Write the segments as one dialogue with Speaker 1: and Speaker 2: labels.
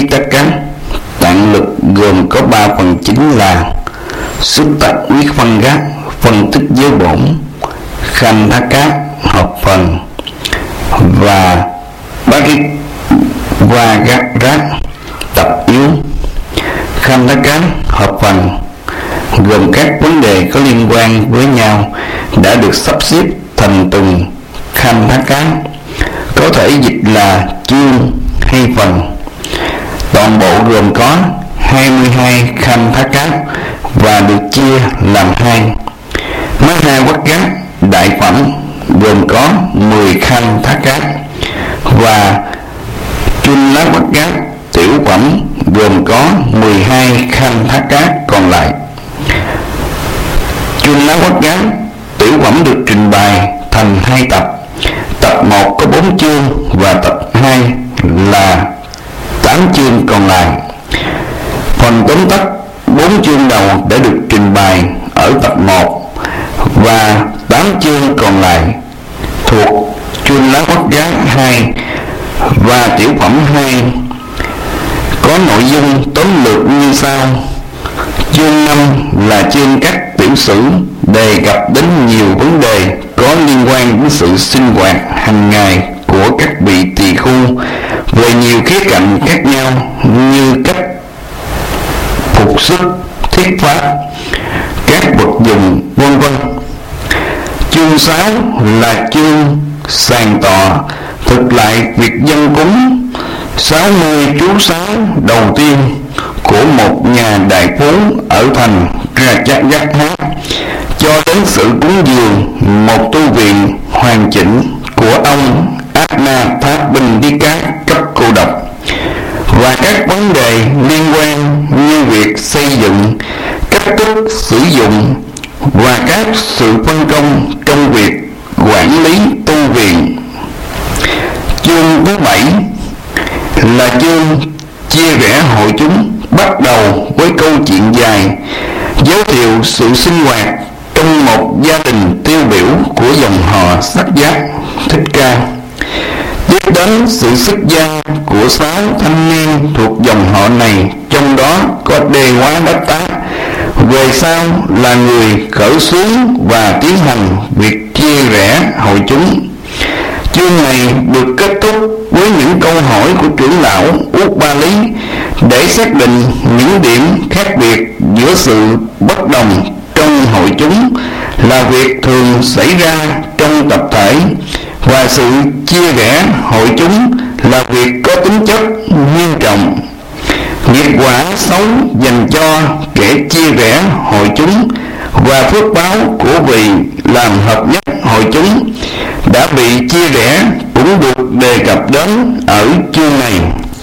Speaker 1: Pitaka. Tạng lực gồm có 3 phần chính là Sutta Vipanga phân tích giới bổn, Khandaka hợp phần và Parivagara tập yếu. Khandaka hợp phần gồm các vấn đề có liên quan với nhau đã được sắp xếp thành từng Khandaka, có thể dịch là chương hay phần. Toàn bộ gồm có 22 Khandaka và được chia làm 2. Mahavakkha đại phẩm gồm có 10 Khandaka và Chullavalokka tiểu phẩm gồm có 12 Khandaka còn lại. Chullavalokka tiểu phẩm được trình bày thành 2 tập. Tập 1 có 4 chương và tập 2 là 8 chương còn lại. Phần tóm tắt 4 chương đầu đã được trình bày ở tập 1 và 8 chương còn lại thuộc Chullavalokka 2 và tiểu phẩm 2 có nội dung tóm lược như sau. Chương 5 là chương các tiểu sử đề cập đến nhiều vấn đề có liên quan đến sự sinh hoạt hàng ngày của các vị tỳ khu về nhiều khía cạnh khác nhau như cách phục sức, thiết pháp, các vật dụng, vân vân. Chương 6 là chương sàng tọa thực lại việc dân cúng 60 chú xá đầu tiên của một nhà đại phú ở thành Rajagatha cho đến sự cúng dường một tu viện hoàn chỉnh của ông Anathapindika cấp cô độc, và các vấn đề liên quan như việc xây dựng, cách thức sử dụng và các sự phân công trong việc quản lý tu viện. Chương thứ 7 là chương chia rẽ hội chúng, bắt đầu với câu chuyện dài giới thiệu sự sinh hoạt trong một gia đình tiêu biểu của dòng họ Sắc Giác Thích Ca. Tiếp đến sự xuất gia của 6 thanh niên thuộc dòng họ này, trong đó có Đề Quá Đáp Tá, về sau là người khởi xướng và tiến hành việc chia rẽ hội chúng. Chương này được kết thúc với những câu hỏi của trưởng lão Út Ba Lý để xác định những điểm khác biệt giữa sự bất đồng trong hội chúng là việc thường xảy ra trong tập thể, và sự chia rẽ hội chúng là việc có tính chất nghiêm trọng. Nghiệp quả xấu dành cho kẻ chia rẽ hội chúng và phước báo của vị làm hợp nhất hội chúng đã bị chia rẽ cũng được đề cập đến ở chương này.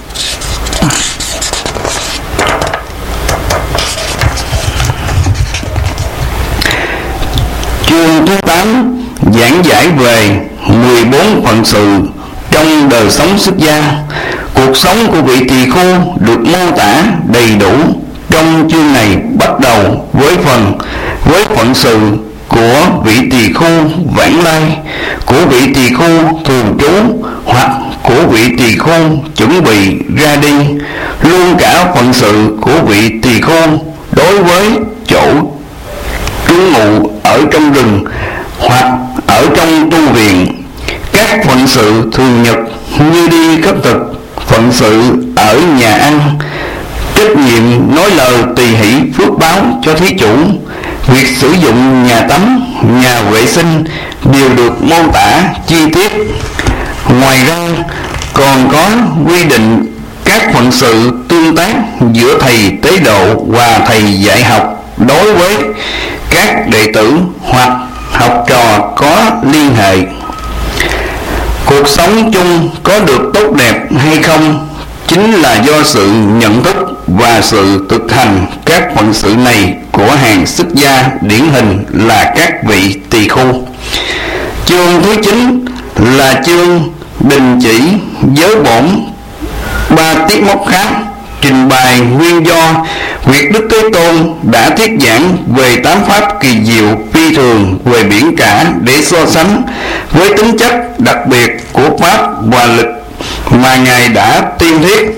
Speaker 1: Chương thứ 8 giảng giải về 14 phận sự trong đời sống xuất gia. Cuộc sống của vị tỳ khu được mô tả đầy đủ trong chương này, bắt đầu với phận sự của vị tỳ khu vãng lai, của vị tỳ khu thường trú hoặc của vị tỳ khu chuẩn bị ra đi, luôn cả phận sự của vị tỳ khu đối với chỗ trú ngụ ở trong rừng hoặc ở trong tu viện, các phận sự thường nhật như đi khất thực, phận sự ở nhà ăn, trách nhiệm nói lời tỳ hỷ phước báo cho thí chủ, việc sử dụng nhà tắm, nhà vệ sinh đều được mô tả chi tiết. Ngoài ra còn có quy định các phận sự tương tác giữa thầy tế độ và thầy dạy học đối với các đệ tử hoặc học trò có liên hệ. Cuộc sống chung có được tốt đẹp hay không chính là do sự nhận thức và sự thực hành các phận sự này của hàng xuất gia điển hình là các vị tỳ khu. Chương thứ 9 là chương đình chỉ giới bổn 3 tiết mốc khác, trình bày nguyên do việc Đức Thế Tôn đã thuyết giảng về 8 pháp kỳ diệu phi thường về biển cả để so sánh với tính chất đặc biệt của pháp và lực mà Ngài đã tiên thuyết.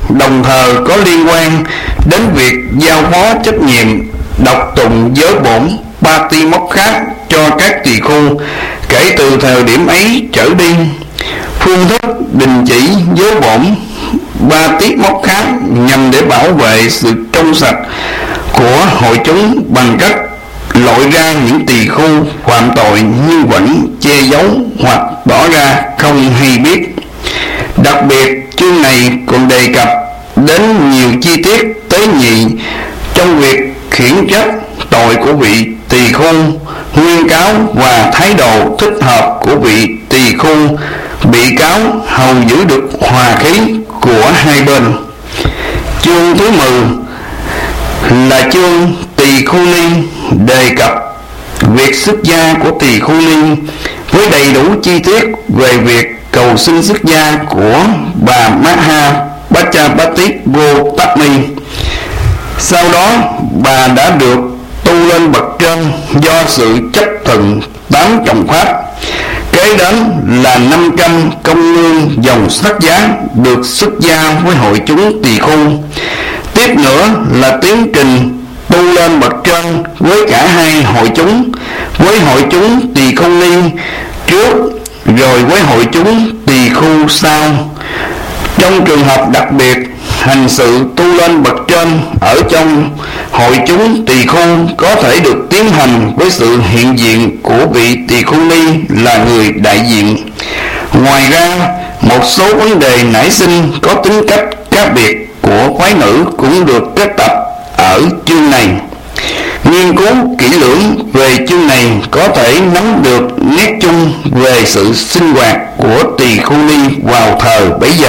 Speaker 1: đồng thời có liên quan đến việc giao phó trách nhiệm đọc tụng giới bổn ba ti mốc khác cho các tỳ khưu kể từ thời điểm ấy trở đi. Phương thức đình chỉ giới bổn ba tiết mốc khác nhằm để bảo vệ sự trong sạch của hội chúng bằng cách loại ra những tỳ khưu phạm tội nhưng vẫn che giấu hoặc tỏ ra không hay biết. Đặc biệt, chương này còn đề cập đến nhiều chi tiết tế nhị trong việc khiển trách tội của vị tỳ khưu nguyên cáo và thái độ thích hợp của vị tỳ khưu bị cáo hầu giữ được hòa khí của hai bên. Chương thứ 10 là chương tỳ khưu ni, đề cập việc xuất gia của tỳ khưu ni với đầy đủ chi tiết về việc cầu xin xuất gia của bà Maha Pachapatipotami. Sau đó bà đã được tu lên bậc trên do sự chấp thuận 8 chồng pháp. Kế đến là 500 công nương dòng xuất giá được xuất gia với hội chúng tỳ khưu. Tiếp nữa là tiến trình tu lên bậc trên với cả hai hội chúng, với hội chúng tỳ khưu ni trước rồi với hội chúng tỳ khưu sau. Trong trường hợp đặc biệt, hành sự tu lên bậc trên ở trong hội chúng tỳ khưu có thể được tiến hành với sự hiện diện của vị tỳ khưu ni là người đại diện. Ngoài ra, một số vấn đề nảy sinh có tính cách khác biệt của phái nữ cũng được kết tập ở chương này. Nghiên cứu kỹ lưỡng về chương này có thể nắm được nét chung về sự sinh hoạt của tỳ khưu ni vào thời bấy giờ.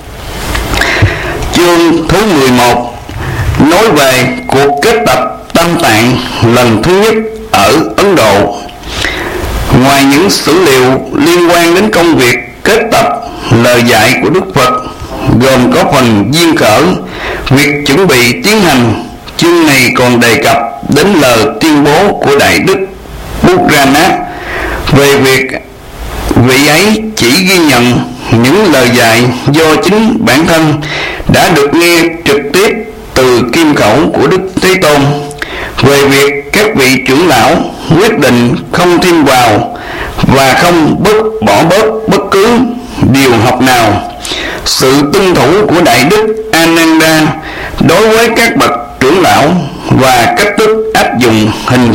Speaker 1: Chương thứ 11 nói về cuộc kết tập Tam Tạng lần thứ nhất ở Ấn Độ. Ngoài những sử liệu liên quan đến công việc kết tập lời dạy của Đức Phật, gồm có phần duyên khởi, việc chuẩn bị tiến hành, chương này còn đề cập đến lời tuyên bố của Đại Đức Buddhanath về việc vị ấy chỉ ghi nhận những lời dạy do chính bản thân đã được nghe trực tiếp từ kim khẩu của Đức Thế Tôn, về việc các vị trưởng lão quyết định không thêm vào và không bỏ bớt bất cứ điều học nào. Sự tuân thủ của Đại Đức Ananda đối với các bậc trưởng lão và cách thức áp dụng hình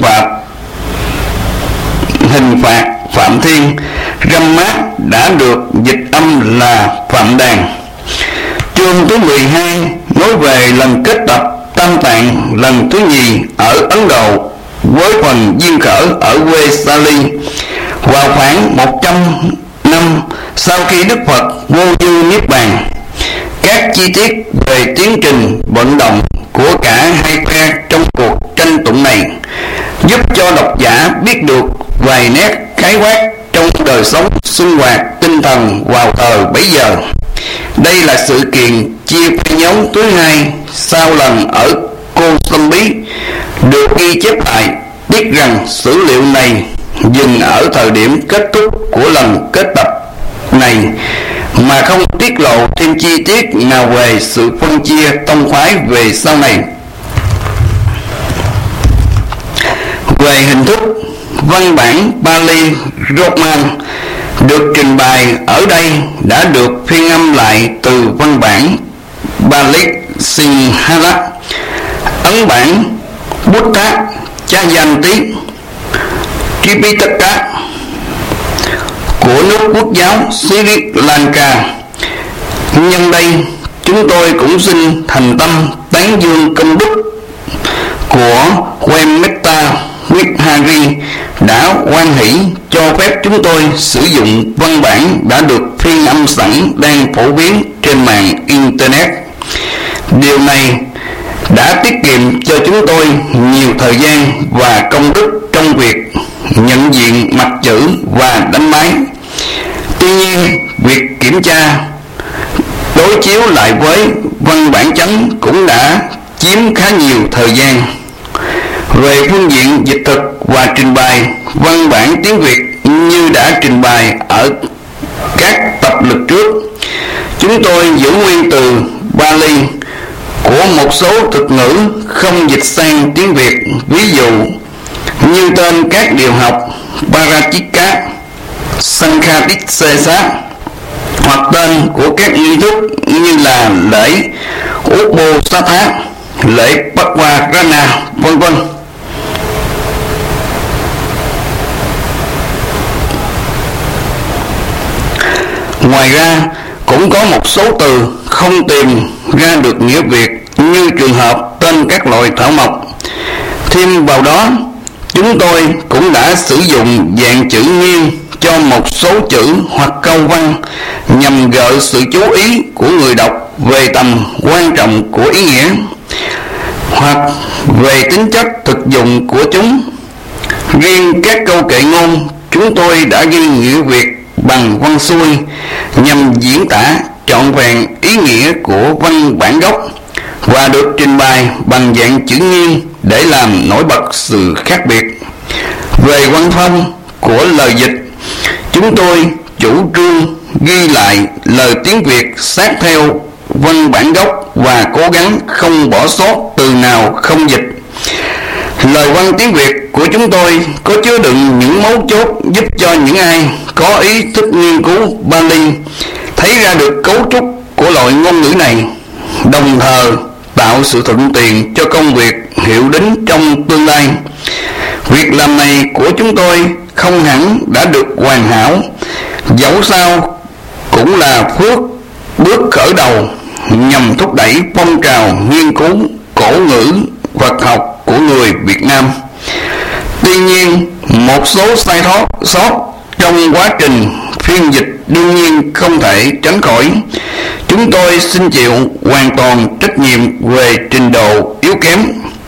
Speaker 1: phạt phạm thiên răm mát đã được dịch âm là phạm đàn. Chương thứ 12 nói về lần kết tập Tam Tạng lần thứ nhì ở Ấn Độ với phần duyên khởi ở Vesali vào khoảng 100 năm sau khi Đức Phật vô dư niết bàn. Các chi tiết về tiến trình vận động của cả hai phe trong cuộc tranh tụng này giúp cho độc giả biết được vài nét khái quát trong đời sống sinh hoạt tinh thần vào thời bấy giờ. Đây là sự kiện chia phe nhóm thứ hai sau lần ở Kosambi được ghi chép lại, biết rằng sử liệu này dừng ở thời điểm kết thúc của lần kết tập này mà không tiết lộ thêm chi tiết nào về sự phân chia tông phái về sau này. Về hình thức, văn bản Pali Roman được trình bày ở đây đã được phiên âm lại từ văn bản Pali Sinhala, ấn bản Buddha Chayanti Tripitaka của nước quốc giáo Sri Lanka. Nhân đây, chúng tôi cũng xin thành tâm tán dương công đức của Quemetta Vihari đã hoan hỷ cho phép chúng tôi sử dụng văn bản đã được phiên âm sẵn đang phổ biến trên mạng Internet. Điều này đã tiết kiệm cho chúng tôi nhiều thời gian và công đức trong việc nhận diện mặt chữ và đánh máy. Tuy nhiên, việc kiểm tra đối chiếu lại với văn bản chánh cũng đã chiếm khá nhiều thời gian. Về phương diện dịch thực và trình bày, văn bản tiếng Việt như đã trình bày ở các tập lực trước, chúng tôi giữ nguyên từ Bali của một số thuật ngữ không dịch sang tiếng Việt, ví dụ như tên các điều học Parachika, Sankhatisesa, hoặc tên của các nghi thức như là lễ Uposatha, lễ Pakwarana, vân vân. Ngoài ra, cũng có một số từ không tìm ra được nghĩa Việt, như trường hợp tên các loại thảo mộc. Thêm vào đó, chúng tôi cũng đã sử dụng dạng chữ nghiêng cho một số chữ hoặc câu văn nhằm gợi sự chú ý của người đọc về tầm quan trọng của ý nghĩa hoặc về tính chất thực dụng của chúng. Riêng các câu kệ ngôn, chúng tôi đã ghi nghĩa Việt bằng văn xuôi nhằm diễn tả trọn vẹn ý nghĩa của văn bản gốc và được trình bày bằng dạng chữ nghiêng để làm nổi bật sự khác biệt. Về văn phong của lời dịch, chúng tôi chủ trương ghi lại lời tiếng Việt sát theo văn bản gốc và cố gắng không bỏ sót từ nào không dịch. Lời văn tiếng Việt của chúng tôi có chứa đựng những mấu chốt giúp cho những ai có ý thức nghiên cứu Bali thấy ra được cấu trúc của loại ngôn ngữ này, đồng thời tạo sự thuận tiện cho công việc hiệu đính trong tương lai. Việc làm này của chúng tôi không hẳn đã được hoàn hảo, dẫu sao cũng là bước khởi đầu nhằm thúc đẩy phong trào nghiên cứu cổ ngữ Phật học của người Việt Nam. Tuy nhiên, một số sai sót trong quá trình phiên dịch đương nhiên không thể tránh khỏi. Chúng tôi xin chịu hoàn toàn trách nhiệm về trình độ yếu kém.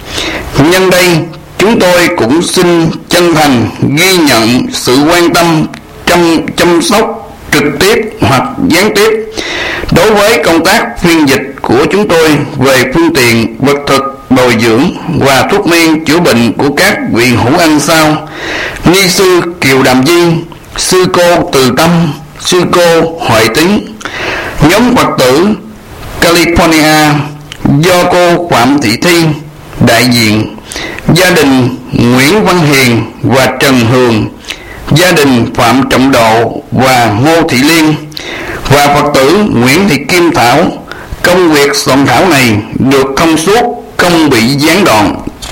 Speaker 1: Nhân đây, chúng tôi cũng xin chân thành ghi nhận sự quan tâm chăm sóc trực tiếp hoặc gián tiếp đối với công tác phiên dịch của chúng tôi về phương tiện vật thực, bồi dưỡng và thuốc men chữa bệnh của các vị hữu ân sau: ni sư Kiều Đàm Di, sư cô Từ Tâm, sư cô Huệ Tín, nhóm Phật tử California do cô Phạm Thị Thi đại diện, gia đình Nguyễn Văn Hiền và Trần Hường, gia đình Phạm Trọng Độ và Ngô Thị Liên, và Phật tử Nguyễn Thị Kim Thảo. Công việc soạn thảo này được thông suốt, không bị gián đoạn,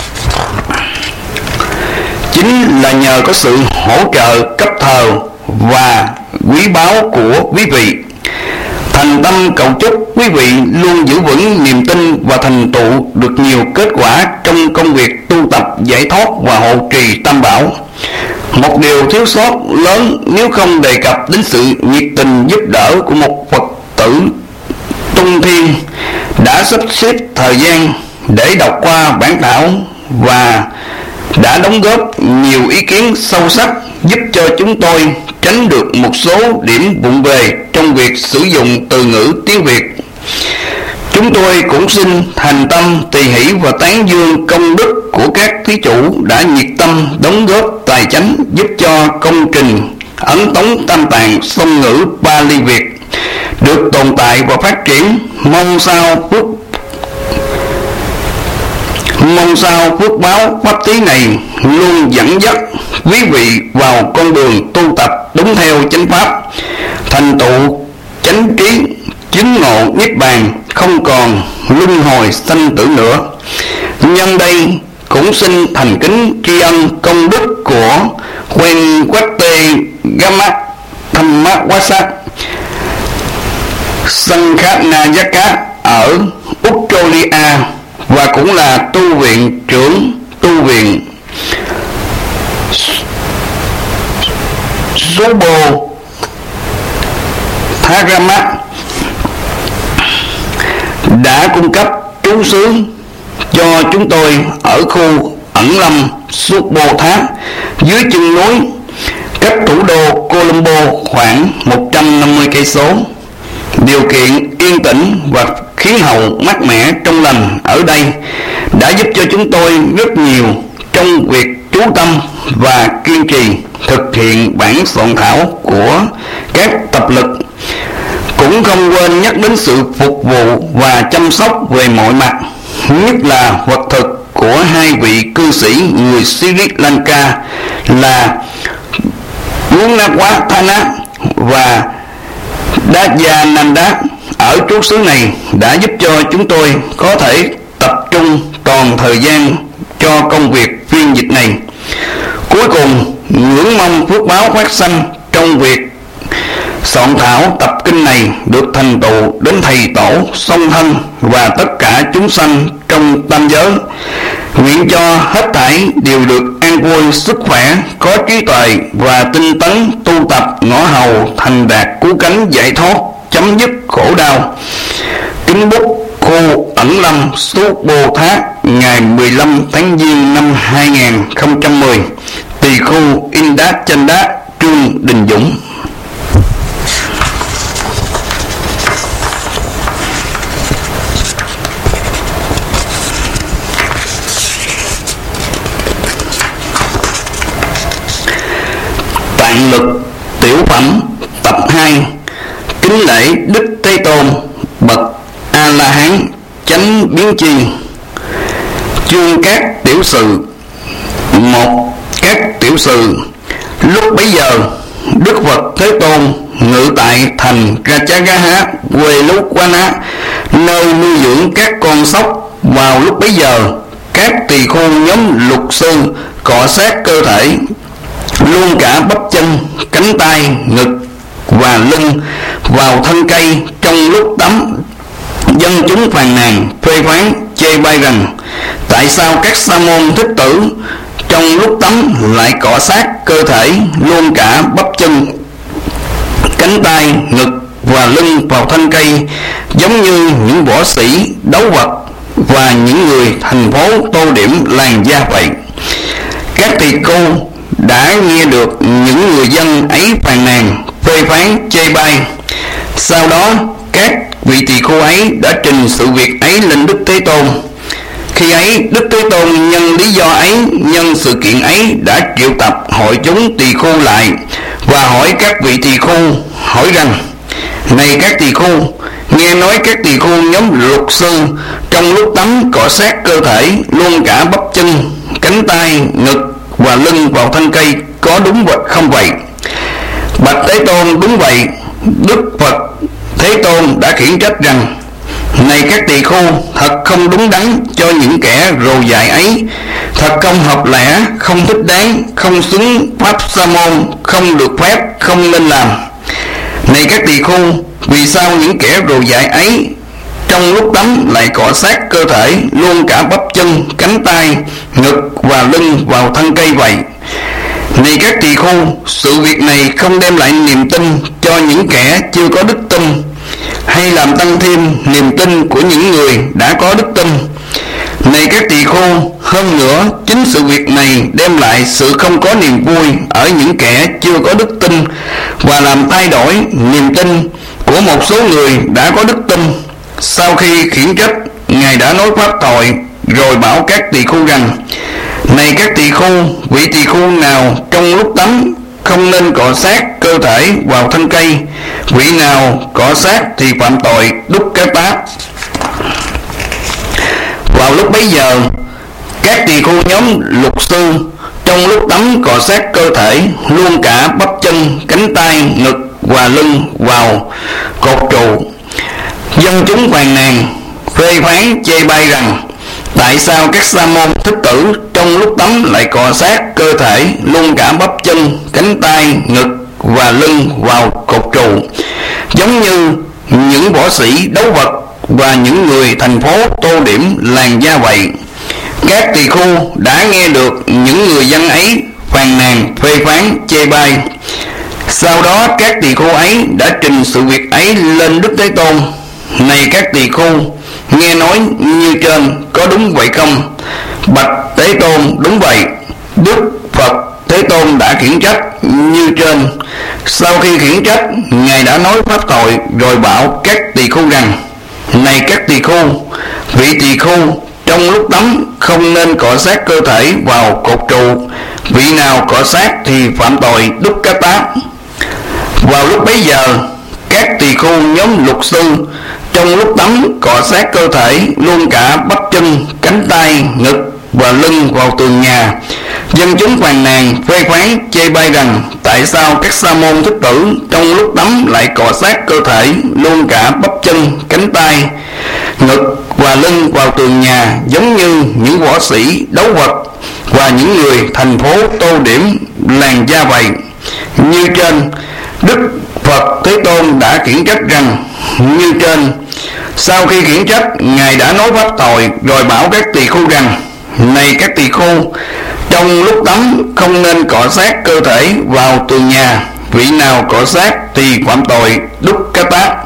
Speaker 1: chính là nhờ có sự hỗ trợ cấp thờ và quý báu của quý vị. Thành tâm cầu chúc quý vị luôn giữ vững niềm tin và thành tựu được nhiều kết quả trong công việc tu tập giải thoát và hộ trì Tam Bảo. Một điều thiếu sót lớn nếu không đề cập đến sự nhiệt tình giúp đỡ của một Phật tử Tung Thiên đã sắp xếp thời gian để đọc qua bản thảo và đã đóng góp nhiều ý kiến sâu sắc giúp cho chúng tôi tránh được một số điểm vụng về trong việc sử dụng từ ngữ tiếng Việt. Chúng tôi cũng xin thành tâm tỳ hỷ và tán dương công đức của các thí chủ đã nhiệt tâm đóng góp tài chánh giúp cho công trình ấn tống tam tạng song ngữ Pali Việt được tồn tại và phát triển. Mong sao phước báo pháp tí này luôn dẫn dắt quý vị vào con đường tu tập đúng theo chánh pháp, thành tựu chánh trí, chứng ngộ niết bàn, không còn luân hồi sanh tử nữa. Nhân đây cũng xin thành kính tri ân công đức của Quen Quách Tê Gamma Thamma Wasa Sankhanayaka ở Australia và cũng là tu viện trưởng tu viện Subo Tharama đã cung cấp trú xứ cho chúng tôi ở khu ẩn lâm Subotha dưới chân núi cách thủ đô Colombo khoảng 150 cây số. Điều kiện yên tĩnh và khí hậu mát mẻ trong lành ở đây đã giúp cho chúng tôi rất nhiều trong việc chú tâm và kiên trì thực hiện bản soạn thảo của các tập lực. cũng không quên nhắc đến sự phục vụ và chăm sóc về mọi mặt, nhất là vật thực của hai vị cư sĩ người Sri Lanka là Gunawathana và Dayananda ở trú xứ này đã giúp cho chúng tôi có thể tập trung toàn thời gian cho công việc phiên dịch này. Cuối cùng, ngưỡng mong phước báo phát sanh trong việc soạn thảo tập kinh này được thành tựu đến thầy tổ, song thân và tất cả chúng sanh trong tam giới. Nguyện cho hết thảy đều được an vui, sức khỏe, có trí tuệ và tinh tấn tu tập ngõ hầu thành đạt cứu cánh giải thoát, chấm dứt khổ đau. Kính bút Cô Ẩn Lâm Số Bồ Thát ngày 15 tháng Giêng năm 2010, Tỳ khu Indát Chanda, Trương Đình Dũng. Tạng lực tiểu phẩm tập 2. Kính lễ Đức Thế Tôn bậc A La Hán chánh biến chi. Chương các tiểu sự. 1. Các tiểu sự. Lúc bấy giờ, Đức Phật Thế Tôn ngự tại thành Rajagaha, quê Lukwana, nơi nuôi dưỡng các con sóc. Vào lúc bấy giờ, các tỳ khưu nhóm luật sư cọ sát cơ thể, luôn cả bắp chân, cánh tay, ngực và lưng vào thân cây trong lúc tắm. Dân chúng phàn nàn, phê phán, chê bai rằng tại sao các sa môn thích tử trong lúc tắm lại cọ sát cơ thể, luôn cả bắp chân, cánh tay, ngực và lưng vào thân cây, giống như những võ sĩ đấu vật và những người thành phố tô điểm làn da vậy. Các tỳ khưu đã nghe được những người dân ấy phàn nàn, phê phán, chê bai. Sau đó các vị tỳ khưu ấy đã trình sự việc ấy lên Đức Thế Tôn. Khi ấy Đức Thế Tôn nhân lý do ấy, nhân sự kiện ấy đã triệu tập hội chúng tỳ khưu lại và hỏi các vị tỳ khưu, hỏi rằng: này các tỳ khưu, nghe nói các tỳ khưu nhóm luật sư trong lúc tắm cọ sát cơ thể, luôn cả bắp chân, cánh tay, ngực và lưng vào thân cây, có đúng vật không vậy? Bạch Thế Tôn, đúng vậy. Đức Phật Thế Tôn đã khiển trách rằng: này các tỳ khưu, thật không đúng đắn cho những kẻ rồ dại ấy, thật không hợp lẽ, không thích đáng, không xứng pháp sa môn, không được phép, không nên làm. Này các tỳ khưu, vì sao những kẻ rồ dại ấy trong lúc tắm lại cọ sát cơ thể, luôn cả bắp chân, cánh tay, ngực và lưng vào thân cây vậy? Này các tỳ khưu, sự việc này không đem lại niềm tin cho những kẻ chưa có đức tin, hay làm tăng thêm niềm tin của những người đã có đức tin. Này các tỳ khưu, hơn nữa chính sự việc này đem lại sự không có niềm vui ở những kẻ chưa có đức tin và làm thay đổi niềm tin của một số người đã có đức tin. Sau khi khiển trách, Ngài đã nói pháp thoại rồi bảo các tỳ khưu rằng: này các tỳ khưu, vị tỳ khưu nào trong lúc tắm không nên cọ sát cơ thể vào thân cây, vị nào cọ sát thì phạm tội đúc cái tát. Vào lúc bấy giờ, các tỳ khưu nhóm luật sư trong lúc tắm cọ sát cơ thể, luôn cả bắp chân, cánh tay, ngực và lưng vào cột trụ. Dân chúng phàn nàn, phê phán, chê bai rằng tại sao các sa môn thích tử trong lúc tắm lại cọ sát cơ thể, luôn cả bắp chân, cánh tay, ngực và lưng vào cột trụ, giống như những võ sĩ đấu vật và những người thành phố tô điểm làn da vậy. Các tỳ khưu đã nghe được những người dân ấy phàn nàn, phê phán, chê bai. Sau đó các tỳ khưu ấy đã trình sự việc ấy lên Đức Thế Tôn. Này các tỳ khưu, nghe nói như trên có đúng vậy không? Bạch Thế Tôn, đúng vậy. Đức Phật Thế Tôn đã khiển trách như trên. Sau khi khiển trách, Ngài đã nói pháp thoại rồi bảo các tỳ khưu rằng: này các tỳ khưu, vị tỳ khưu trong lúc tắm không nên cọ sát cơ thể vào cột trụ, vị nào cọ sát thì phạm tội đúc cá tát. Vào lúc bấy giờ, các tỳ khưu nhóm luật sư trong lúc tắm cọ sát cơ thể luôn cả bắp chân, cánh tay, ngực và lưng vào tường nhà. Dân chúng phàn nàn phê phán chê bai rằng tại sao các sa môn thích tử trong lúc tắm lại cọ sát cơ thể luôn cả bắp chân, cánh tay, ngực và lưng vào tường nhà, giống như những võ sĩ đấu vật và những người thành phố tô điểm làn da vậy. Như trên, Đức Phật Thế Tôn đã khiển trách rằng như trên. Sau khi khiển trách, Ngài đã nói pháp thoại rồi bảo các tỳ khưu rằng: này các tỳ khưu, trong lúc tắm không nên cọ sát cơ thể vào tường nhà, vị nào cọ sát thì phạm tội đúc cá tát.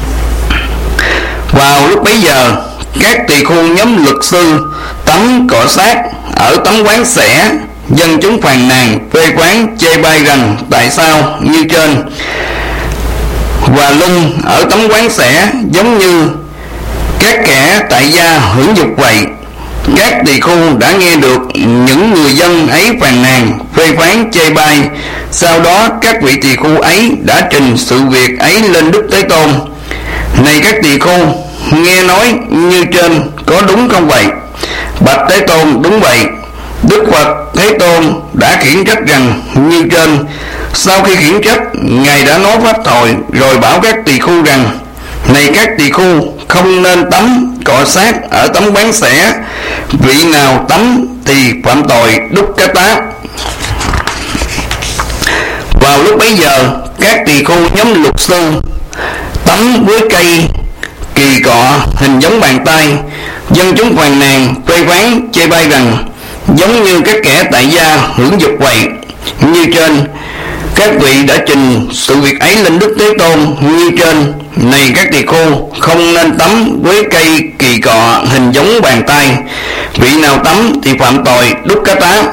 Speaker 1: Vào lúc bấy giờ, các tỳ khưu nhóm luật sư tắm cọ sát ở tắm quán xẻ. Dân chúng phàn nàn phê phán chê bai rằng tại sao như trên và lưng ở tắm quán xẻ giống như các kẻ tại gia hưởng dục vậy. Các tỳ khưu đã nghe được những người dân ấy phàn nàn phê phán chê bai. Sau đó các vị tỳ khưu ấy đã trình sự việc ấy lên Đức Thế Tôn: này các tỳ khưu, nghe nói như trên có đúng không vậy? Bạch Thế Tôn: đúng vậy. Đức Phật Thế Tôn đã khiển trách rằng như trên. Sau khi khiển trách, Ngài đã nói pháp thoại rồi bảo các tỳ khưu rằng: này các tỳ khưu, không nên tắm cọ sát ở tắm quán xẻ, vị nào tắm thì phạm tội đúc cá tát. Vào lúc bấy giờ, các tỳ khưu nhóm luật sư tắm với cây kỳ cọ hình giống bàn tay. Dân chúng phàn nàn phê phán chê bai rằng giống như các kẻ tại gia hưởng dục vậy. Như trên, các vị đã trình sự việc ấy lên Đức Thế Tôn như trên. Này các tỳ khưu, không nên tắm với cây kỳ cọ hình giống bàn tay, vị nào tắm thì phạm tội đúc cá tát.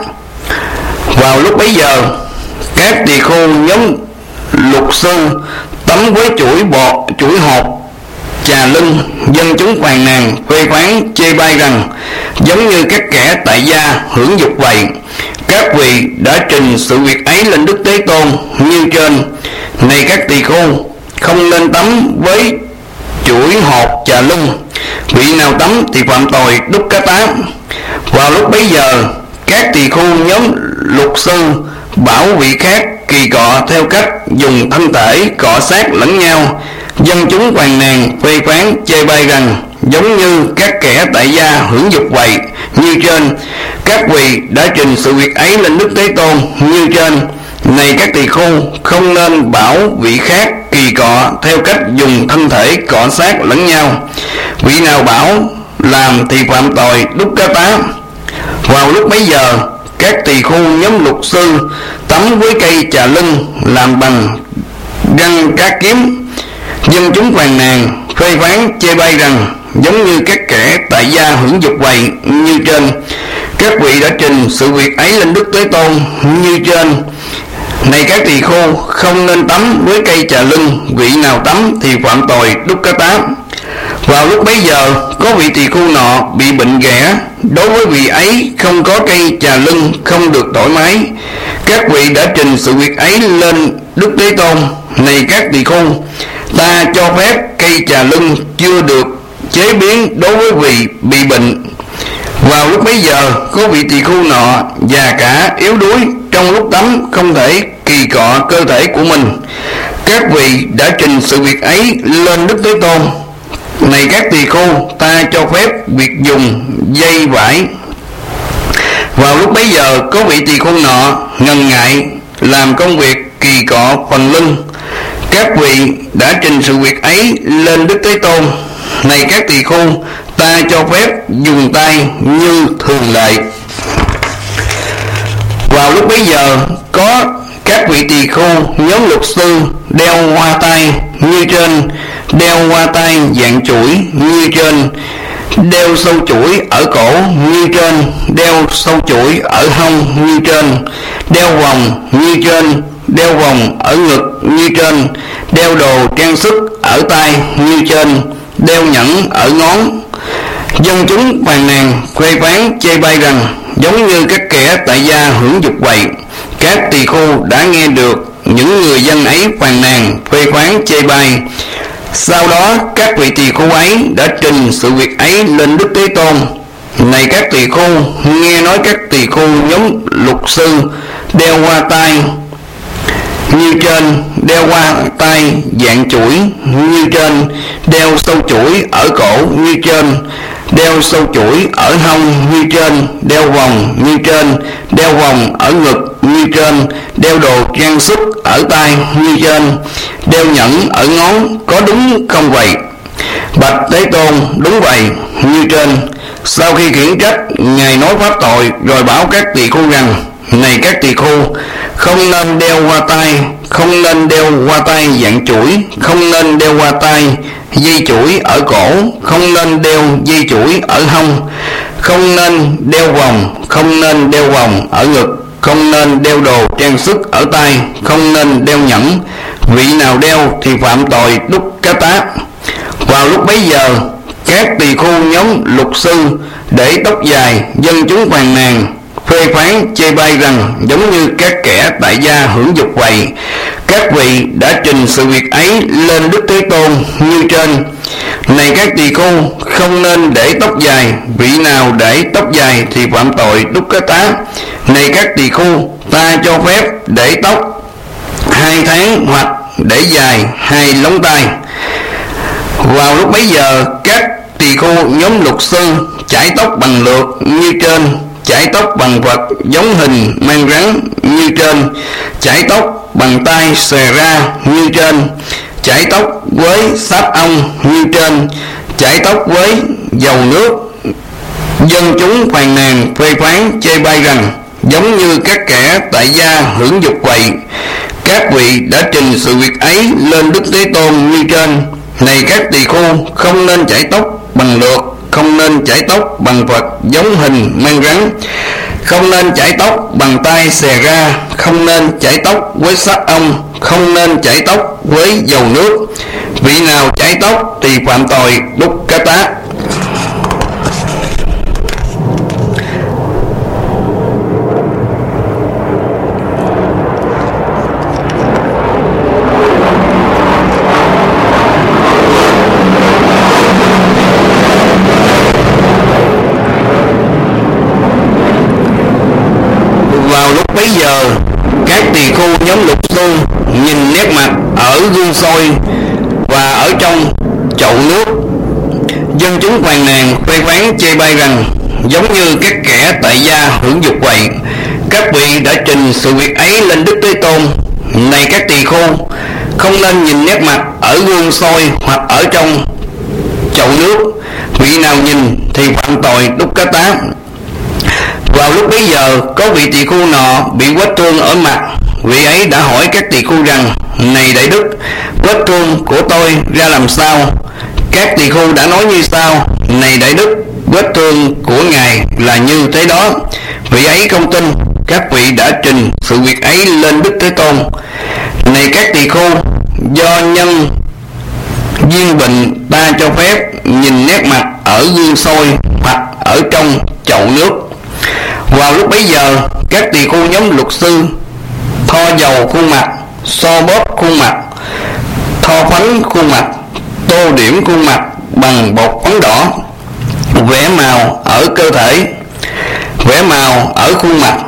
Speaker 1: Vào lúc bấy giờ, các tỳ khưu nhóm luật sư tắm với chuỗi hột chà lưng. Dân chúng phàn nàn phê phán chê bai rằng giống như các kẻ tại gia hưởng dục vậy. Các vị đã trình sự việc ấy lên Đức Thế Tôn như trên. Này các tỳ khưu, không nên tắm với chuỗi hột chà lưng, vị nào tắm thì phạm tội đúc cá tát. Vào lúc bấy giờ, các tỳ khưu nhóm luật sư bảo vị khác kỳ cọ theo cách dùng thân thể cọ sát lẫn nhau. Dân chúng phàn nàn phê phán chê bai rằng giống như các kẻ tại gia hưởng dục vậy. Như trên, các vị đã trình sự việc ấy lên Đức Thế Tôn như trên. Này các tỳ khưu, không nên bảo vị khác kỳ cọ theo cách dùng thân thể cọ sát lẫn nhau, vị nào bảo làm thì phạm tội đúc cá tát. Vào lúc bấy giờ, các tỳ khưu nhóm luật sư tắm với cây trà lưng làm bằng răng cá kiếm. Dân chúng phàn nàn phê phán chê bai rằng giống như các kẻ tại gia hưởng dục vậy. Như trên, các vị đã trình sự việc ấy lên Đức Thế Tôn như trên. Này các tỳ khưu, không nên tắm với cây trà lưng, vị nào tắm thì phạm tội đúc cá tát. Vào lúc bấy giờ, có vị tỳ khưu nọ bị bệnh ghẻ. Đối với vị ấy không có cây trà lưng, không được thoải mái. Các vị đã trình sự việc ấy lên Đức Thế Tôn: này các tỳ khưu, ta cho phép cây trà lưng chưa được chế biến đối với vị bị bệnh. Vào lúc bấy giờ, có vị tỳ khưu nọ già cả yếu đuối, trong lúc tắm không thể kỳ cọ cơ thể của mình. Các vị đã trình sự việc ấy lên Đức Thế Tôn: này các tỳ khưu, ta cho phép việc dùng dây vải. Vào lúc bấy giờ, có vị tỳ khưu nọ ngần ngại làm công việc kỳ cọ phần lưng. Các vị đã trình sự việc ấy lên Đức Thế Tôn: này các tỳ khưu, ta cho phép dùng tay như thường lệ. Vào lúc bấy giờ, có các vị tỳ khưu nhóm luật sư đeo hoa tai như trên, đeo hoa tai dạng chuỗi như trên, đeo sâu chuỗi ở cổ như trên, đeo sâu chuỗi ở hông như trên, đeo vòng như trên, đeo vòng ở ngực như trên, đeo đồ trang sức ở tay như trên, đeo nhẫn ở ngón. Dân chúng phàn nàn phê phán chê bai rằng giống như các kẻ tại gia hưởng dục vậy. Các tỳ khưu đã nghe được những người dân ấy phàn nàn, phê phán, chê bai. Sau đó các vị tỳ khưu ấy đã trình sự việc ấy lên Đức Thế Tôn. Này các tỳ khưu, nghe nói các tỳ khưu nhóm luật sư đeo hoa tai như trên, đeo hoa tai dạng chuỗi như trên, đeo sâu chuỗi ở cổ như trên, đeo sâu chuỗi ở hông như trên, đeo vòng như trên, đeo vòng ở ngực như trên, đeo đồ trang sức ở tay như trên, đeo nhẫn ở ngón, có đúng không vậy? Bạch Thế Tôn, đúng vậy như trên. Sau khi khiển trách, Ngài nói pháp tội rồi bảo các tỳ khưu rằng: này các tỳ khưu, không nên đeo hoa tai, không nên đeo hoa tai dạng chuỗi, không nên đeo hoa tai dây chuỗi ở cổ, không nên đeo dây chuỗi ở hông, không nên đeo vòng, không nên đeo vòng ở ngực, không nên đeo đồ trang sức ở tay, không nên đeo nhẫn. Vị nào đeo thì phạm tội đúc cá tá. Vào lúc bấy giờ, các tỳ khưu nhóm luật sư để tóc dài, dân chúng phàn nàn, phê phán, chê bai rằng giống như các kẻ tại gia hưởng dục vậy. Các vị đã trình sự việc ấy lên Đức Thế Tôn như trên. Này các tỳ khưu, không nên để tóc dài, vị nào để tóc dài thì phạm tội đúc cá tá. Này các tỳ khưu, ta cho phép để tóc 2 tháng hoặc để dài 2 lóng tay. Vào lúc bấy giờ, các tỳ khưu nhóm luật sư chải tóc bằng lược như trên, chải tóc bằng vật giống hình mang rắn như trên, chải tóc bằng tay xòe ra như trên, chải tóc với sáp ong như trên, chải tóc với dầu nước. Dân chúng phàn nàn, phê phán, chê bai rằng giống như các kẻ tại gia hưởng dục vậy. Các vị đã trình sự việc ấy lên Đức Thế Tôn như trên. Này các tỳ khưu, không nên chải tóc bằng lược, không nên chải tóc bằng vật giống hình mang rắn, không nên chải tóc bằng tay xè ra, không nên chải tóc với sáp ong, không nên chải tóc với dầu nước. Vị nào chải tóc thì phạm tội đúc cá tá. Bây giờ các tỳ khưu nhóm luật sư nhìn nét mặt ở gương soi và ở trong chậu nước. Dân chúng phàn nàn, phê phán, chê bai rằng giống như các kẻ tại gia hưởng dục vậy. Các vị đã trình sự việc ấy lên Đức Thế Tôn. Này các tỳ khưu, không nên nhìn nét mặt ở gương soi hoặc ở trong chậu nước. Vị nào nhìn thì phạm tội đúc cá tá. Vào lúc bấy giờ, có vị tỳ khưu nọ bị vết thương ở mặt. Vị ấy đã hỏi các tỳ khưu rằng: này đại đức, vết thương của tôi ra làm sao? Các tỳ khưu đã nói như sau: này đại đức, vết thương của ngài là như thế đó. Vị ấy không tin. Các vị đã trình sự việc ấy lên Đức Thế Tôn. Này các tỳ khưu, do nhân duyên bệnh, ta cho phép nhìn nét mặt ở gương soi hoặc ở trong chậu nước. Vào lúc bấy giờ, các tỳ khưu nhóm luật sư thoa dầu khuôn mặt, xoa bóp khuôn mặt, thoa phấn khuôn mặt, tô điểm khuôn mặt bằng bột phấn đỏ, vẽ màu ở cơ thể, vẽ màu ở khuôn mặt,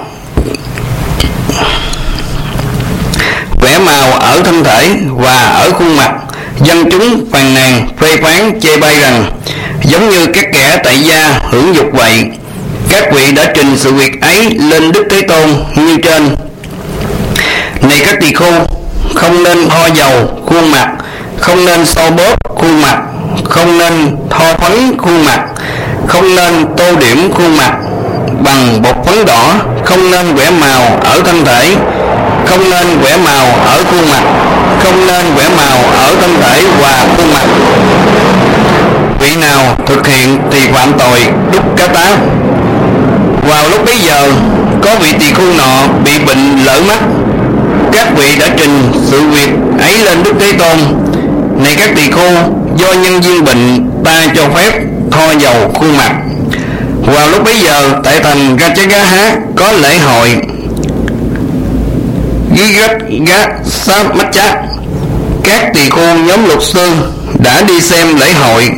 Speaker 1: vẽ màu ở thân thể và ở khuôn mặt. Dân chúng phàn nàn, phê phán, chê bai rằng giống như các kẻ tại gia hưởng dục vậy. Các vị đã trình sự việc ấy lên Đức Thế Tôn như trên. Này các tỳ khưu, không nên thoa dầu khuôn mặt, không nên xoa bóp khuôn mặt, không nên thoa phấn khuôn mặt, không nên tô điểm khuôn mặt bằng bột phấn đỏ, không nên vẽ màu ở thân thể, không nên vẽ màu ở khuôn mặt, không nên vẽ màu ở thân thể và khuôn mặt. Vị nào thực hiện thì phạm tội đúc cá tá. Vào lúc bấy giờ, có vị tỳ khưu nọ bị bệnh lở mắt. Các vị đã trình sự việc ấy lên Đức Thế Tôn. Này các tỳ khưu, do nhân duyên bệnh, ta cho phép thoa dầu khuôn mặt. Vào lúc bấy giờ, tại thành Ratchagaha có lễ hội Gigasamachá. Các tỳ khưu nhóm luật sư đã đi xem lễ hội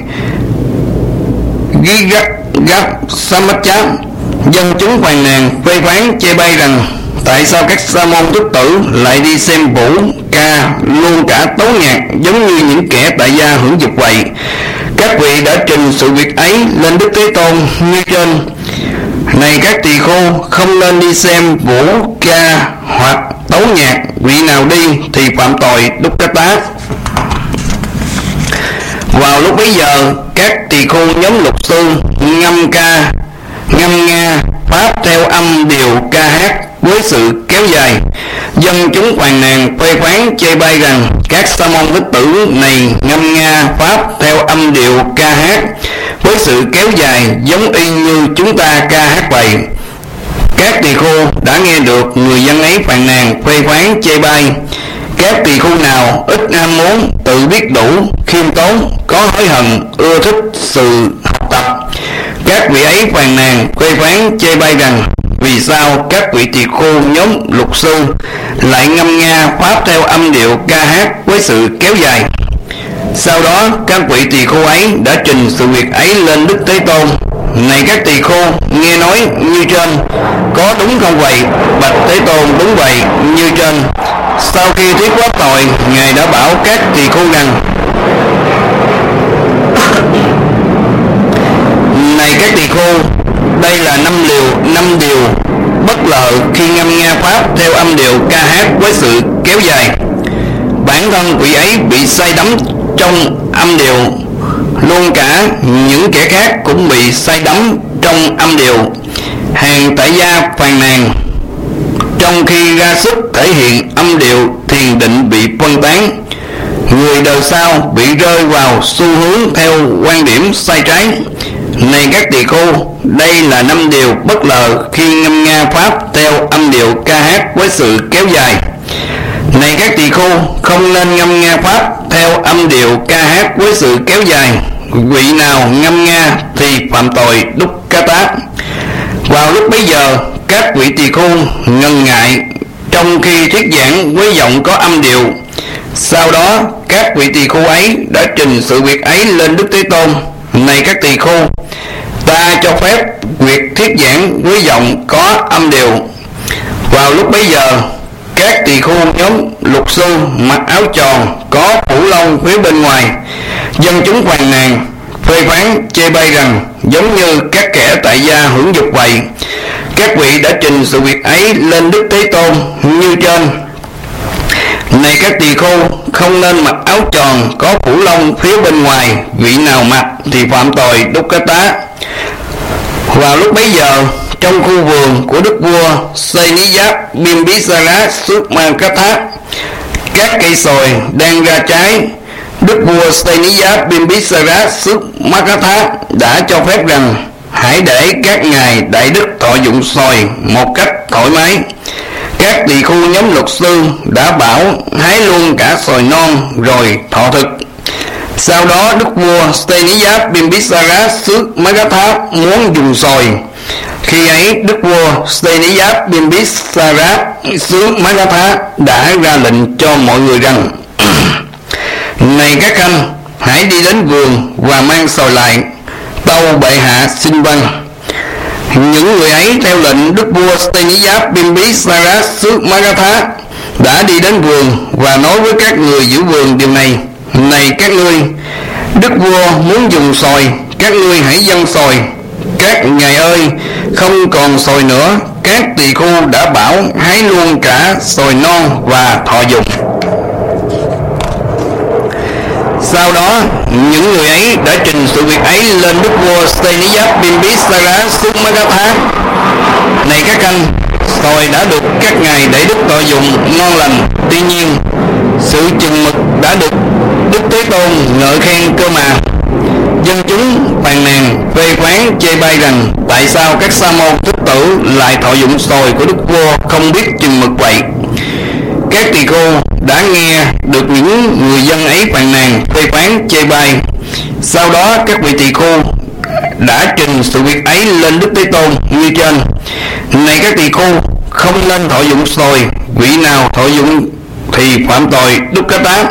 Speaker 1: Gigasamachá. Dân chúng phàn nàn phê phán chê bai rằng tại sao các sa môn thức tử lại đi xem vũ ca luôn cả tấu nhạc giống như những kẻ tại gia hưởng dục vậy. Các vị đã trình sự việc ấy lên Đức Thế Tôn như trên: này các tỳ khưu, không nên đi xem vũ ca hoặc tấu nhạc, vị nào đi thì phạm tội đúc cá tá. Vào lúc bấy giờ, các tỳ khưu nhóm luật sư ngâm nga pháp theo âm điều ca hát với sự kéo dài. Dân chúng phàn nàn phê phán chê bai rằng các sa môn thích tử này ngâm nga pháp theo âm điệu ca hát với sự kéo dài giống y như chúng ta ca hát vậy. Các tỳ khưu đã nghe được người dân ấy phàn nàn phê phán chê bai. Các tỳ khưu nào ít ham muốn, tự biết đủ, khiêm tốn, có hối hận, ưa thích sự học tập, các vị ấy phàn nàn phê phán chê bai rằng vì sao các vị tỳ khưu nhóm luật sư lại ngâm nga pháp theo âm điệu ca hát với sự kéo dài. Sau đó các vị tỳ khưu ấy đã trình sự việc ấy lên Đức Thế Tôn: này các tỳ khưu, nghe nói như trên có đúng không vậy? Bạch Thế Tôn: đúng vậy như trên. Sau khi thuyết quá tội, ngài đã bảo các tỳ khưu rằng: này các tỳ khưu, đây là 5 điều bất lợi khi ngâm nga pháp theo âm điệu ca hát với sự kéo dài. Bản thân vị ấy bị say đắm trong âm điệu, luôn cả những kẻ khác cũng bị say đắm trong âm điệu. Hàng tại gia phàn nàn trong khi ra sức thể hiện âm điệu, thiền định bị phân tán. Người đời sau bị rơi vào xu hướng theo quan điểm sai trái. Này các tỳ khưu, đây là 5 điều bất lợi khi ngâm nga pháp theo âm điệu ca hát với sự kéo dài. Này các tỳ khưu, không nên ngâm nga pháp theo âm điệu ca hát với sự kéo dài. Vị nào ngâm nga thì phạm tội đúc cá tá. Vào lúc bấy giờ, các vị tỳ khưu ngần ngại trong khi thuyết giảng với giọng có âm điệu. Sau đó các vị tỳ khưu ấy đã trình sự việc ấy lên Đức Thế Tôn: này các tỳ khưu, ta cho phép việc thuyết giảng với giọng có âm điệu. Vào lúc bấy giờ, các tỳ khưu nhóm luật sư mặc áo tròn có phủ lông phía bên ngoài. Dân chúng phàn nàn phê phán chê bai rằng giống như các kẻ tại gia hưởng dục vậy. Các vị đã trình sự việc ấy lên Đức Thế Tôn như trên: này các tỳ khưu, không nên mặc áo tròn có phủ lông phía bên ngoài, vị nào mặc thì phạm tội đúc cá tá. Vào lúc bấy giờ, trong khu vườn của đức vua Senigiáp Bimbisara xứ Makatha, các cây sồi đang ra trái. Đức vua Senigiáp Bimbisara xứ Makatha đã cho phép rằng hãy để các ngài đại đức thọ dụng sồi một cách thoải mái. Các tỳ khưu nhóm luật sư đã bảo hái luôn cả sồi non rồi thọ thực. Sau đó đức vua Senigiáp Bimbisara xứ Makatha muốn dùng sồi. Khi ấy đức vua Senigiáp Bimbisara xứ Makatha đã ra lệnh cho mọi người rằng: này các khanh, hãy đi đến vườn và mang sồi lại, tâu bệ hạ xin vâng. Những người ấy theo lệnh đức vua Senigiáp Bimbisara xứ Makatha đã đi đến vườn và nói với các người giữ vườn điều này: này các ngươi, đức vua muốn dùng sồi, các ngươi hãy dâng sồi. Các ngài ơi, không còn sồi nữa. Các tỳ khưu đã bảo hái luôn cả sồi non và thọ dụng. Sau đó những người ấy đã trình sự việc ấy lên đức vua Senigiáp Bimbisara xứ Makatha: này các khanh, sồi đã được các ngài để đức thọ dụng ngon lành. Tuy nhiên sự chừng mực đã được Đức Thế Tôn ngợi khen cơ mà. Dân chúng phàn nàn phê phán chê bai rằng tại sao các sa môn thích tử lại thọ dụng sồi của đức vua không biết chừng mực vậy. Các tỳ khưu đã nghe được những người dân ấy phàn nàn phê phán chê bai. Sau đó các vị tỳ khưu đã trình sự việc ấy lên Đức Thế Tôn như trên: này các tỳ khưu, không nên thọ dụng sồi, vị nào thọ dụng thì phạm tội đúc cá tá.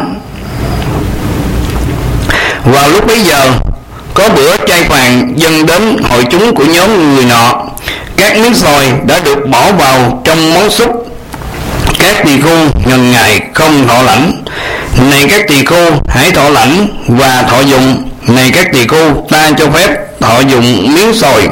Speaker 1: Vào lúc bấy giờ có bữa chay vàng dâng đến hội chúng của nhóm người nọ. Các miếng sồi đã được bỏ vào trong món súp. Các tỳ khưu ngần ngại không thọ lãnh. Này các tỳ khưu, hãy thọ lãnh và thọ dụng. Này các tỳ khưu, ta cho phép thọ dụng miếng sồi.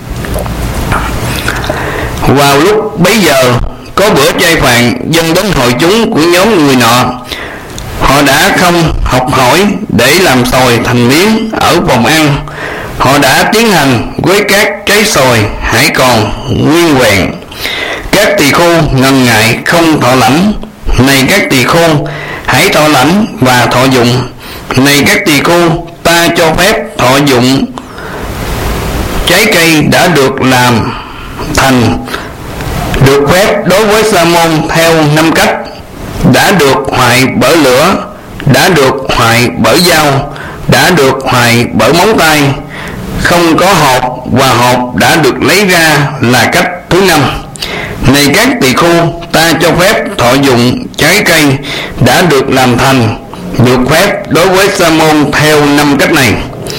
Speaker 1: Vào lúc bấy giờ có bữa chay vàng dâng đến hội chúng của nhóm người nọ. Họ đã không học hỏi để làm sồi thành miếng ở phòng ăn. Họ đã tiến hành với các trái sồi hãy còn nguyên vẹn. Các tỳ khưu ngần ngại không thọ lãnh. Này các tỳ khưu, hãy thọ lãnh và thọ dụng. Này các tỳ khưu, ta cho phép thọ dụng trái cây đã được làm thành, được phép đối với sa-môn theo 5 cách: đã được hoại bởi lửa, đã được hoại bởi dao, đã được hoại bởi móng tay, không có hột, và hột đã được lấy ra là cách thứ 5. Này các tỳ khưu, ta cho phép thọ dụng trái cây đã được làm thành, được phép đối với sa-môn theo 5 cách này.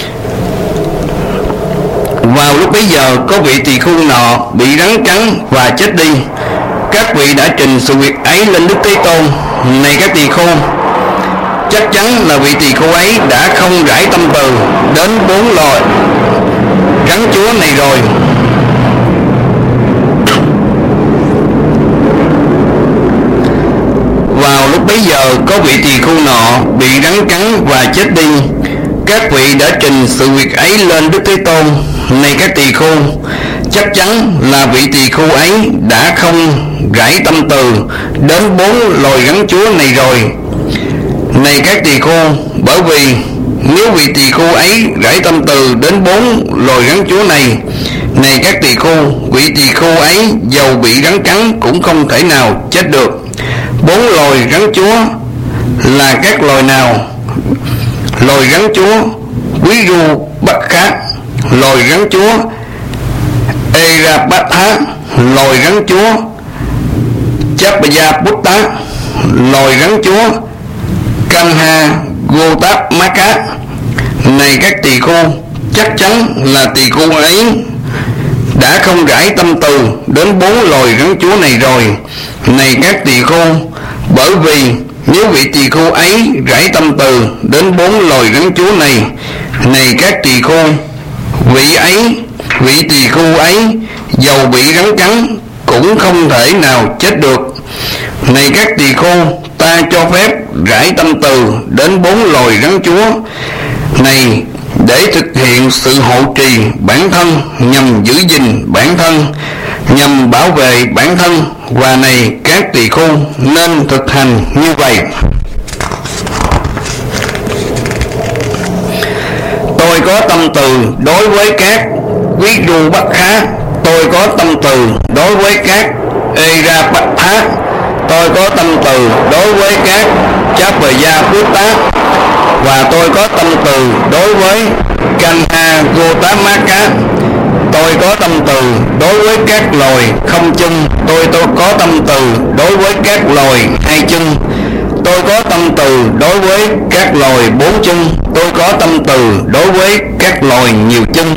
Speaker 1: Vào lúc bấy giờ có vị tỳ khưu nọ bị rắn cắn và chết đi. Các vị đã trình sự việc ấy lên Đức Thế Tôn. Này các tỳ khưu, chắc chắn là vị tỳ khưu ấy đã không rải tâm từ đến 4 loài rắn chúa này rồi. Vào lúc bấy giờ có vị tỳ khưu nọ bị rắn cắn và chết đi. Các vị đã trình sự việc ấy lên Đức Thế Tôn. Này các tỳ khưu, chắc chắn là vị tỳ khưu ấy đã không rải tâm từ đến 4 loài rắn chúa này rồi. Này các tỳ khưu, bởi vì nếu vị tỳ khưu ấy rải tâm từ đến 4 loài rắn chúa này, này các tỳ khưu, vị tỳ khưu ấy dầu bị rắn cắn cũng không thể nào chết được. 4 loài rắn chúa là các loài nào? Loài rắn chúa Quý Ru Bắc Khá, loài rắn chúa Erapatha, loài rắn chúa Chapayaputta, loài rắn chúa Kanha Gotapmaka. Này các tỳ khưu, chắc chắn là tỳ khưu ấy đã không rải tâm từ đến 4 loài rắn chúa này rồi. Này các tỳ khưu, bởi vì nếu vị tỳ khưu ấy rải tâm từ đến 4 loài rắn chúa này, này các tỳ khưu, vị tỳ khưu ấy dầu bị rắn cắn cũng không thể nào chết được. Này các tỳ khưu, ta cho phép rải tâm từ đến 4 loài rắn chúa này để thực hiện sự hộ trì bản thân, nhằm giữ gìn bản thân, nhằm bảo vệ bản thân. Và này các tỳ khưu nên thực hành như vậy. Tôi có tâm từ đối với các Quý Ru Bắc Khá. Tôi có tâm từ đối với các Erapatha. Tôi có tâm từ đối với các Chapayaputta. Và tôi có tâm từ đối với Kanha Gotapmaka. Tôi có tâm từ đối với các loài không chân. Tôi có tâm từ đối với các loài 2 chân. Tôi có tâm từ đối với các loài 4 chân. Tôi có tâm từ đối với các loài nhiều chân.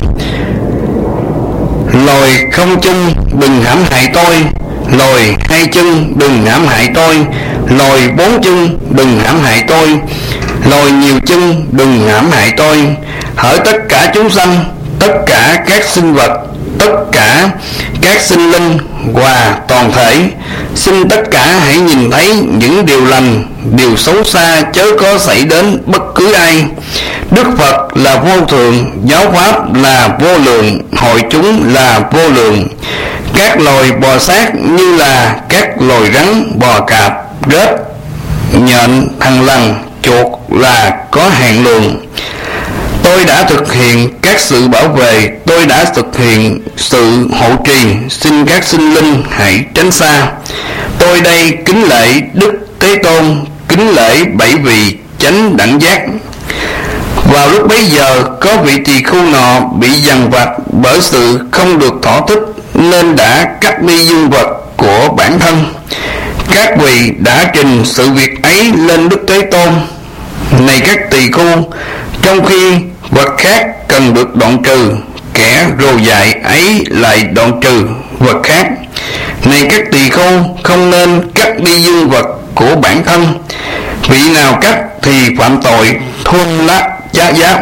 Speaker 1: Loài không chân đừng hãm hại tôi. Loài 2 chân đừng hãm hại tôi. Loài 4 chân đừng hãm hại tôi. Loài nhiều chân đừng hãm hại tôi. Hỡi tất cả chúng sanh, tất cả các sinh vật, tất cả các sinh linh và toàn thể, xin tất cả hãy nhìn thấy những điều lành, điều xấu xa chớ có xảy đến bất cứ ai. Đức Phật là vô thượng, giáo pháp là vô lượng, hội chúng là vô lượng. Các loài bò sát như là các loài rắn, bò cạp, rết, nhện, thằn lằn, chuột là có hạn lượng. Tôi đã thực hiện các sự bảo vệ, tôi đã thực hiện sự hộ trì, xin các sinh linh hãy tránh xa. Tôi đây kính lễ Đức Thế Tôn, kính lễ 7 vị chánh đẳng giác. Vào lúc bấy giờ có vị tỳ khưu nọ bị dằn vặt bởi sự không được thỏa thích, nên đã cắt đi dương vật của bản thân. Các vị đã trình sự việc ấy lên Đức Thế Tôn. Này các tỳ khưu, trong khi vật khác cần được đoạn trừ, kẻ rồ dại ấy lại đoạn trừ vật khác. Này các tỳ khưu, không nên cắt đi dương vật của bản thân. Vị nào cắt thì phạm tội thôn lát giá giáp.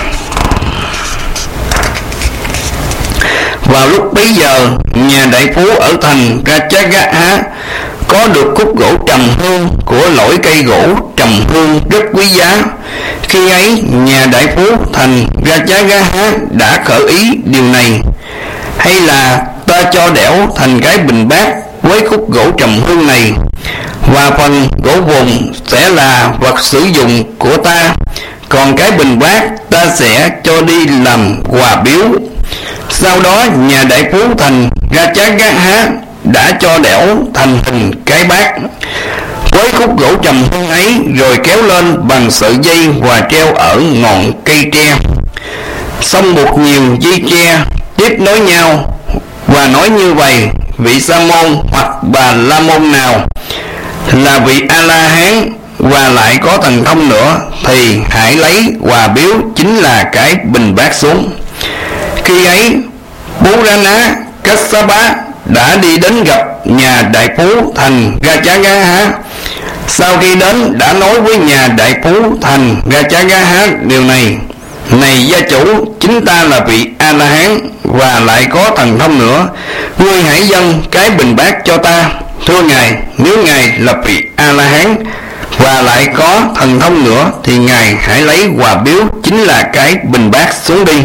Speaker 1: Vào lúc bấy giờ, nhà đại phú ở thành Ratchagatha có được khúc gỗ trầm hương của lỗi cây gỗ trầm hương rất quý giá. Khi ấy, nhà đại phú thành Ratchagatha đã khởi ý điều này: hay là ta cho đẽo thành cái bình bát với khúc gỗ trầm hương này, và phần gỗ vụn sẽ là vật sử dụng của ta, còn cái bình bát ta sẽ cho đi làm quà biếu. Sau đó nhà đại phú thành Ratchagatha đã cho đẽo thành hình cái bát với khúc gỗ trầm hương ấy, rồi kéo lên bằng sợi dây và treo ở ngọn cây tre. Xong buộc nhiều dây tre tiếp nối nhau và nói như vậy: vị sa môn hoặc bà la môn nào là vị a la hán và lại có thần thông nữa thì hãy lấy quà biếu chính là cái bình bát xuống. Khi ấy, Purana Kassapa đã đi đến gặp nhà đại phú thành Ratchagatha. Sau khi đến, đã nói với nhà đại phú thành Ratchagatha điều này: này gia chủ, chính ta là vị a la hán và lại có thần thông nữa, ngươi hãy dâng cái bình bát cho ta. Thưa ngài, nếu ngài là vị a la hán và lại có thần thông nữa thì ngài hãy lấy quà biếu chính là cái bình bát xuống đi.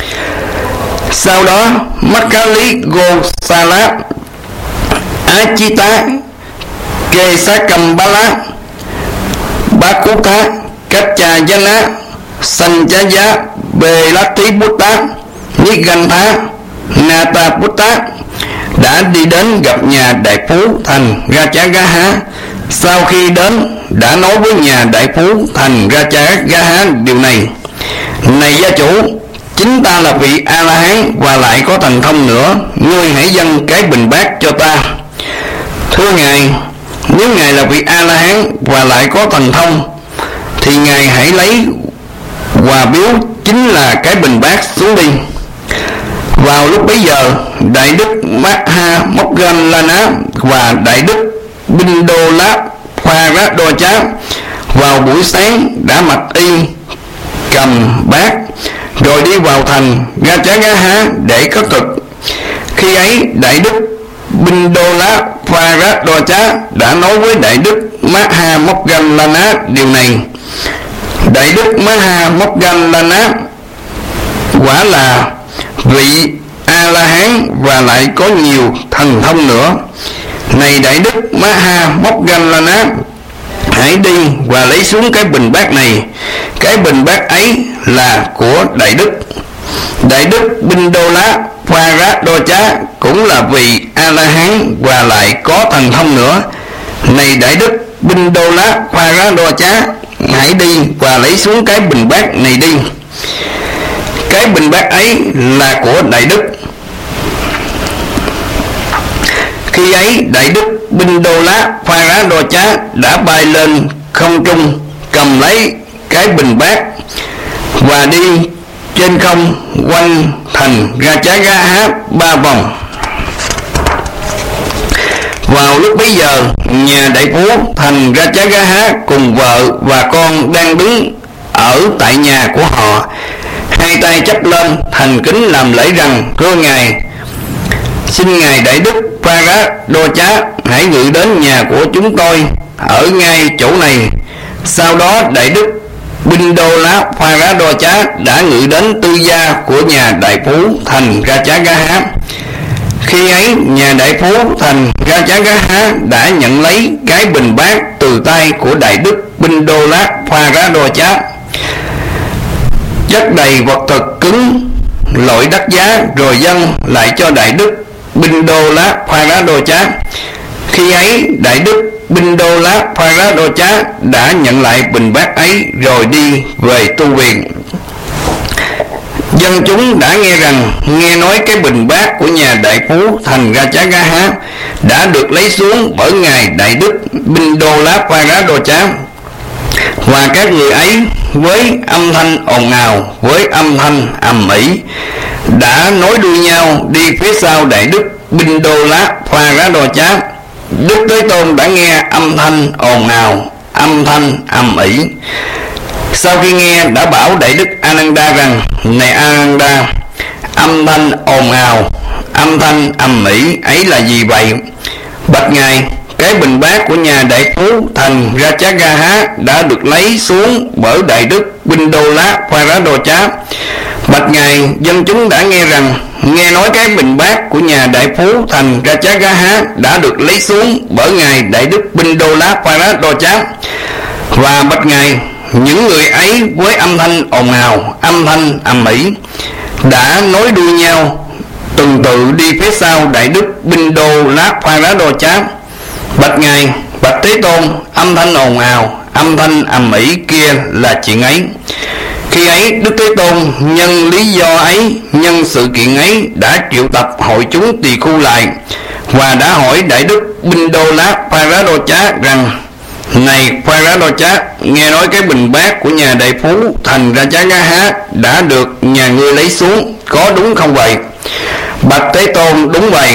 Speaker 1: Sau đó, Makkhali Gosala, Achita, Kesakambala, Bakutha, Kachayana, Sanjaya, Belathiputta, Nigantha, Nataputta đã đi đến gặp nhà đại phú thành Ratchagatha. Sau khi đến, đã nói với nhà đại phú thành Ratchagatha điều này: này gia chủ, chính ta là vị a la hán và lại có thần thông nữa, ngươi hãy dâng cái bình bát cho ta. Thưa ngài, nếu ngài là vị a la hán và lại có thần thông thì ngài hãy lấy quà biếu chính là cái bình bát xuống đi. Vào lúc bấy giờ, đại đức Maha Moggallana và đại đức Bindola Pharadodja vào buổi sáng đã mặc y cầm bát rồi đi vào thành Ratchagatha để khất thực. Khi ấy, đại đức Bindola Pharadodja đã nói với đại đức Maha Moggallana điều này: đại đức Maha Moggallana quả là vị a la hán và lại có nhiều thần thông nữa. Này đại đức Maha Moggallana, hãy đi và lấy xuống cái bình bát này. Cái bình bát ấy là của đại đức. Đại đức Bindola Pharadodja cũng là vị a la hán và lại có thần thông nữa. Này đại đức Bindola Pharadodja, hãy đi và lấy xuống cái bình bát này đi. Cái bình bát ấy là của đại đức. Khi ấy, đại đức Bindola Pharadodja đã bay lên không trung, cầm lấy cái bình bát và đi trên không quanh thành Ratchagatha 3 vòng. Vào lúc bấy giờ, nhà đại phú thành Ratchagatha cùng vợ và con đang đứng ở tại nhà của họ, hai tay chắp lên thành kính làm lễ rằng: thưa ngài, xin ngài đại đức Pharadodja hãy ngự đến nhà của chúng tôi ở ngay chỗ này. Sau đó đại đức Bindola Pharadodja đã ngự đến tư gia của nhà đại phú thành Ratchagatha. Khi ấy, nhà đại phú thành Ratchagatha đã nhận lấy cái bình bát từ tay của đại đức Bindola Pharadodja, chất đầy vật thực cứng loại đắt giá, rồi dâng lại cho đại đức Bindola Pharadodja. Khi ấy, đại đức Bindola Pharadodja đã nhận lại bình bát ấy rồi đi về tu viện. Do Dân chúng đã nghe nói cái bình bát của nhà đại phú thành Ratchagaha đã được lấy xuống bởi ngài đại đức Bindolaparadocha, và các người ấy với âm thanh ồn ào, với âm thanh ầm ĩ đã nối đuôi nhau đi phía sau đại đức Bindolaparadocha. Đức Thế Tôn đã nghe âm thanh ồn ào, âm thanh ầm ĩ. Sau khi nghe đã bảo đại đức Ananda rằng: này Ananda, âm thanh ồn ào, âm thanh ầm ĩ ấy là gì vậy? Bạch ngài, cái bình bát của nhà đại phú thành Ratchagaha đã được lấy xuống bởi đại đức Bindolaparadocha. Bạch ngài, dân chúng đã nghe nói cái bình bát của nhà đại phú thành Ratchagaha đã được lấy xuống bởi ngài đại đức Bindolaparadocha. Và bạch ngài, những người ấy với âm thanh ồn ào, âm thanh ầm ĩ đã nối đuôi nhau tuần tự đi phía sau đại đức Bindolaparadocha. Bạch ngài, bạch Thế Tôn, âm thanh ồn ào, âm thanh ầm ĩ kia là chuyện ấy. Khi ấy Đức Thế Tôn nhân lý do ấy, nhân sự kiện ấy đã triệu tập hội chúng tỳ khu lại, và đã hỏi đại đức Bindolaparadocha rằng: này Paradocha, nghe nói cái bình bát của nhà đại phú thành Ratchagaha đã được nhà ngươi lấy xuống, có đúng không vậy? Bạch Thế Tôn, đúng vậy.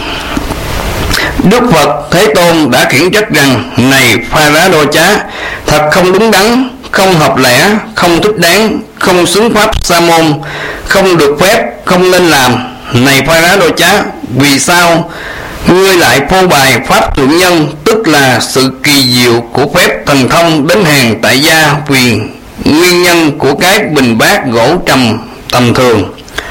Speaker 1: Đức Phật Thế Tôn đã khiển trách rằng: này Paradocha, thật không đúng đắn, không hợp lẽ, không thích đáng, không xứng pháp sa môn, không được phép, không nên làm. Này Paradocha, vì sao ngươi lại phô bày pháp thượng nhân, tức là sự kỳ diệu của phép thần thông đến hàng tại gia, vì nguyên nhân của cái bình bát gỗ trầm tầm thường?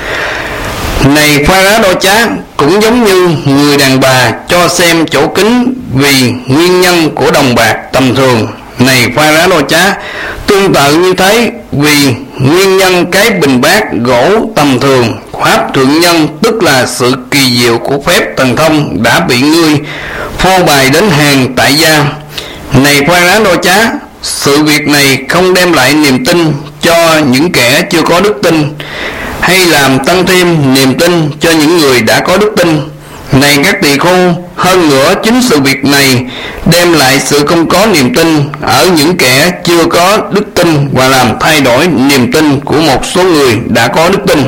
Speaker 1: Này Paradocha, cũng giống như người đàn bà cho xem chỗ kính vì nguyên nhân của đồng bạc tầm thường. Này Paradocha, tương tự như thế, vì nguyên nhân cái bình bát gỗ tầm thường, pháp thượng nhân tức là sự kỳ diệu của phép thần thông đã bị ngươi phô bày đến hàng tại gia. Này Paradocha, sự việc này không đem lại niềm tin cho những kẻ chưa có đức tin, hay làm tăng thêm niềm tin cho những người đã có đức tin. Này các tỳ khưu, hơn nữa chính sự việc này đem lại sự không có niềm tin ở những kẻ chưa có đức tin, và làm thay đổi niềm tin của một số người đã có đức tin.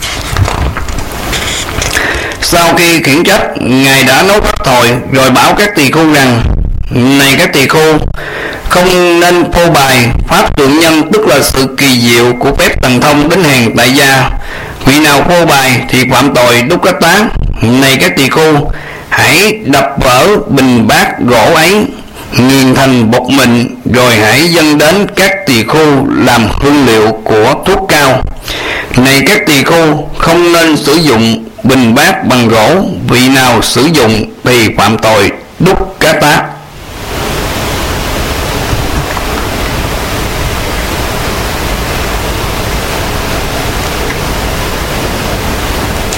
Speaker 1: Sau khi khiển trách, ngài đã nói pháp thoại rồi bảo các tỳ khưu rằng: này các tỳ khưu, không nên phô bày pháp thượng nhân, tức là sự kỳ diệu của phép thần thông đến hàng tại gia. Vị nào phô bày thì phạm tội đúc cách tá. Này các tỳ khưu, hãy đập vỡ bình bát gỗ ấy, nghiền thành bột mịn, rồi hãy dâng đến các tỳ khưu làm hương liệu của thuốc cao. Này các tỳ khưu, không nên sử dụng bình bát bằng gỗ, vị nào sử dụng thì phạm tội đúc cá tá.